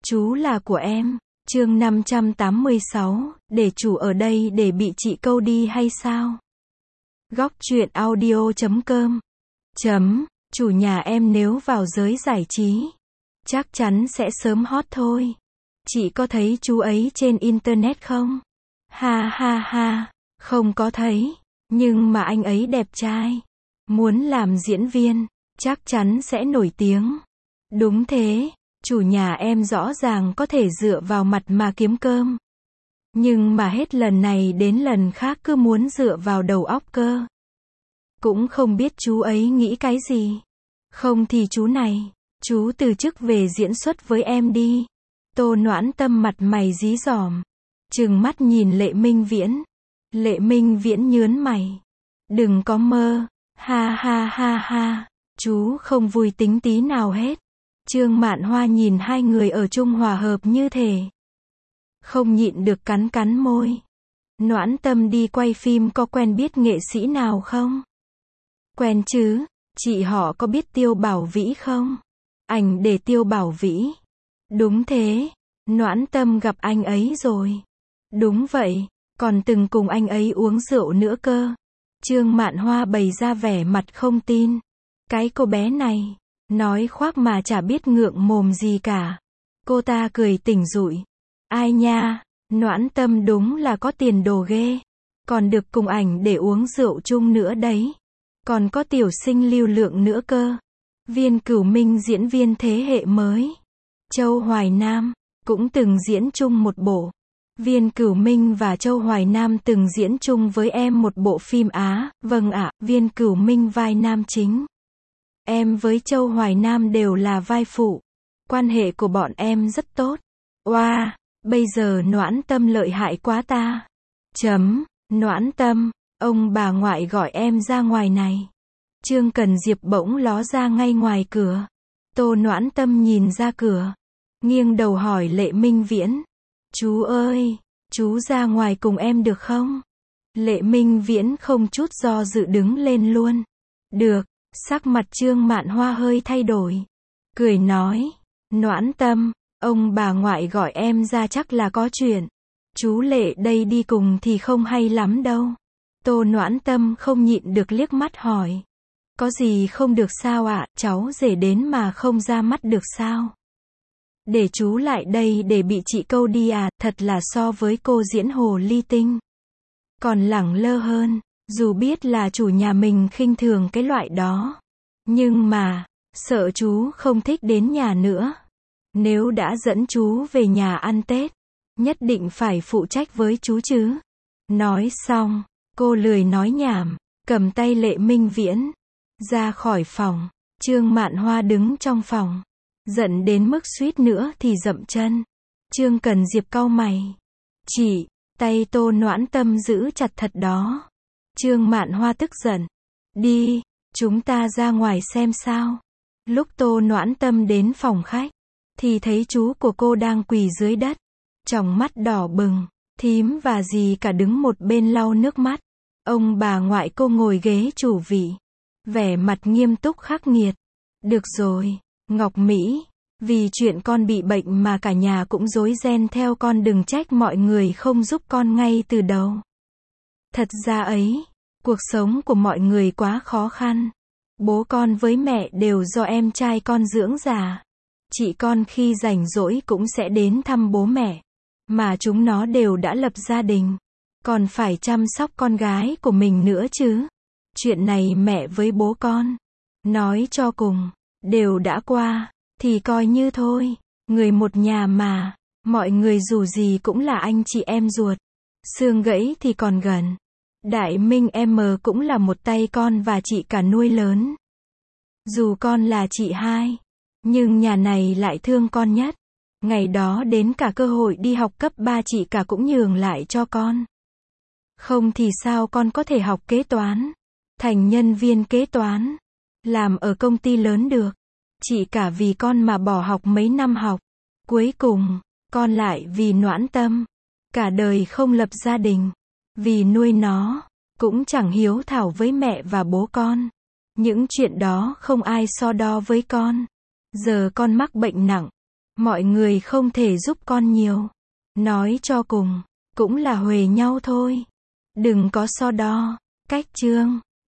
Chú là của em. Chương 586, để chủ ở đây để bị chị câu đi hay sao? Góc truyện audio.com Chủ nhà em nếu vào giới giải trí, chắc chắn sẽ sớm hot thôi. Chị có thấy chú ấy trên internet không? Ha ha ha, không có thấy. Nhưng mà anh ấy đẹp trai. Muốn làm diễn viên, chắc chắn sẽ nổi tiếng. Đúng thế, chủ nhà em rõ ràng có thể dựa vào mặt mà kiếm cơm. Nhưng mà hết lần này đến lần khác cứ muốn dựa vào đầu óc cơ. Cũng không biết chú ấy nghĩ cái gì. Không thì chú này, chú từ chức về diễn xuất với em đi. Tô Noãn Tâm mặt mày dí dỏm, trừng mắt nhìn Lệ Minh Viễn. Lệ Minh Viễn nhớn mày. Đừng có mơ, ha ha ha ha, chú không vui tính tí nào hết. Trương Mạn Hoa nhìn hai người ở chung hòa hợp như thể không nhịn được cắn cắn môi. Noãn Tâm đi quay phim có quen biết nghệ sĩ nào không? Quen chứ, chị họ có biết Tiêu Bảo Vĩ không? Ảnh để Tiêu Bảo Vĩ. Đúng thế, Noãn Tâm gặp anh ấy rồi. Đúng vậy, còn từng cùng anh ấy uống rượu nữa cơ. Trương Mạn Hoa bày ra vẻ mặt không tin. Cái cô bé này, nói khoác mà chả biết ngượng mồm gì cả. Cô ta cười tỉnh rụi. Ai nha, Noãn Tâm đúng là có tiền đồ ghê. Còn được cùng ảnh để uống rượu chung nữa đấy. Còn có tiểu sinh lưu lượng nữa cơ. Viên Cửu Minh diễn viên thế hệ mới. Châu Hoài Nam, cũng từng diễn chung một bộ. Viên Cửu Minh và Châu Hoài Nam từng diễn chung với em một bộ phim Á. Vâng ạ, Viên Cửu Minh vai nam chính. Em với Châu Hoài Nam đều là vai phụ. Quan hệ của bọn em rất tốt. Oa, bây giờ Noãn Tâm lợi hại quá ta. Noãn Tâm, ông bà ngoại gọi em ra ngoài này. Trương Cần Diệp bỗng ló ra ngay ngoài cửa. Tô Noãn Tâm nhìn ra cửa, nghiêng đầu hỏi Lệ Minh Viễn. Chú ơi, chú ra ngoài cùng em được không? Lệ Minh Viễn không chút do dự đứng lên luôn. Được. Sắc mặt Trương Mạn Hoa hơi thay đổi. Cười nói. Noãn Tâm, ông bà ngoại gọi em ra chắc là có chuyện. Chú Lệ đây đi cùng thì không hay lắm đâu. Tô Noãn Tâm không nhịn được liếc mắt hỏi. Có gì không được sao ạ, cháu rể đến mà không ra mắt được sao? Để chú lại đây để bị chị câu đi à, thật là so với cô diễn hồ ly tinh. Còn lẳng lơ hơn. Dù biết là chủ nhà mình khinh thường cái loại đó. Nhưng mà, sợ chú không thích đến nhà nữa. Nếu đã dẫn chú về nhà ăn Tết, nhất định phải phụ trách với chú chứ. Nói xong, cô lười nói nhảm, cầm tay Lệ Minh Viễn, ra khỏi phòng. Trương Mạn Hoa đứng trong phòng, giận đến mức suýt nữa thì dậm chân. Trương Cần Diệp cau mày. Chị, tay Tô Noãn Tâm giữ chặt thật đó. Trương Mạn Hoa tức giận. Đi, chúng ta ra ngoài xem sao. Lúc Tô Noãn Tâm đến phòng khách, thì thấy chú của cô đang quỳ dưới đất. Tròng mắt đỏ bừng, thím và dì cả đứng một bên lau nước mắt. Ông bà ngoại cô ngồi ghế chủ vị. Vẻ mặt nghiêm túc khắc nghiệt. Được rồi, Ngọc Mỹ. Vì chuyện con bị bệnh mà cả nhà cũng rối ren theo con, đừng trách mọi người không giúp con ngay từ đầu. Thật ra ấy, cuộc sống của mọi người quá khó khăn. Bố con với mẹ đều do em trai con dưỡng già. Chị con khi rảnh rỗi cũng sẽ đến thăm bố mẹ. Mà chúng nó đều đã lập gia đình. Còn phải chăm sóc con gái của mình nữa chứ. Chuyện này mẹ với bố con, nói cho cùng, đều đã qua. Thì coi như thôi. Người một nhà mà. Mọi người dù gì cũng là anh chị em ruột. Xương gãy thì còn gần. Đại Minh em cũng là một tay con và chị cả nuôi lớn. Dù con là chị hai, nhưng nhà này lại thương con nhất. Ngày đó đến cả cơ hội đi học cấp 3 chị cả cũng nhường lại cho con. Không thì sao con có thể học kế toán, thành nhân viên kế toán, làm ở công ty lớn được. Chị cả vì con mà bỏ học mấy năm học. Cuối cùng, con lại vì Noãn Tâm, cả đời không lập gia đình. Vì nuôi nó, cũng chẳng hiếu thảo với mẹ và bố con. Những chuyện đó không ai so đo với con. Giờ con mắc bệnh nặng, Mọi người không thể giúp con nhiều. Nói cho cùng, cũng là huề nhau thôi. Đừng có so đo. Cách chương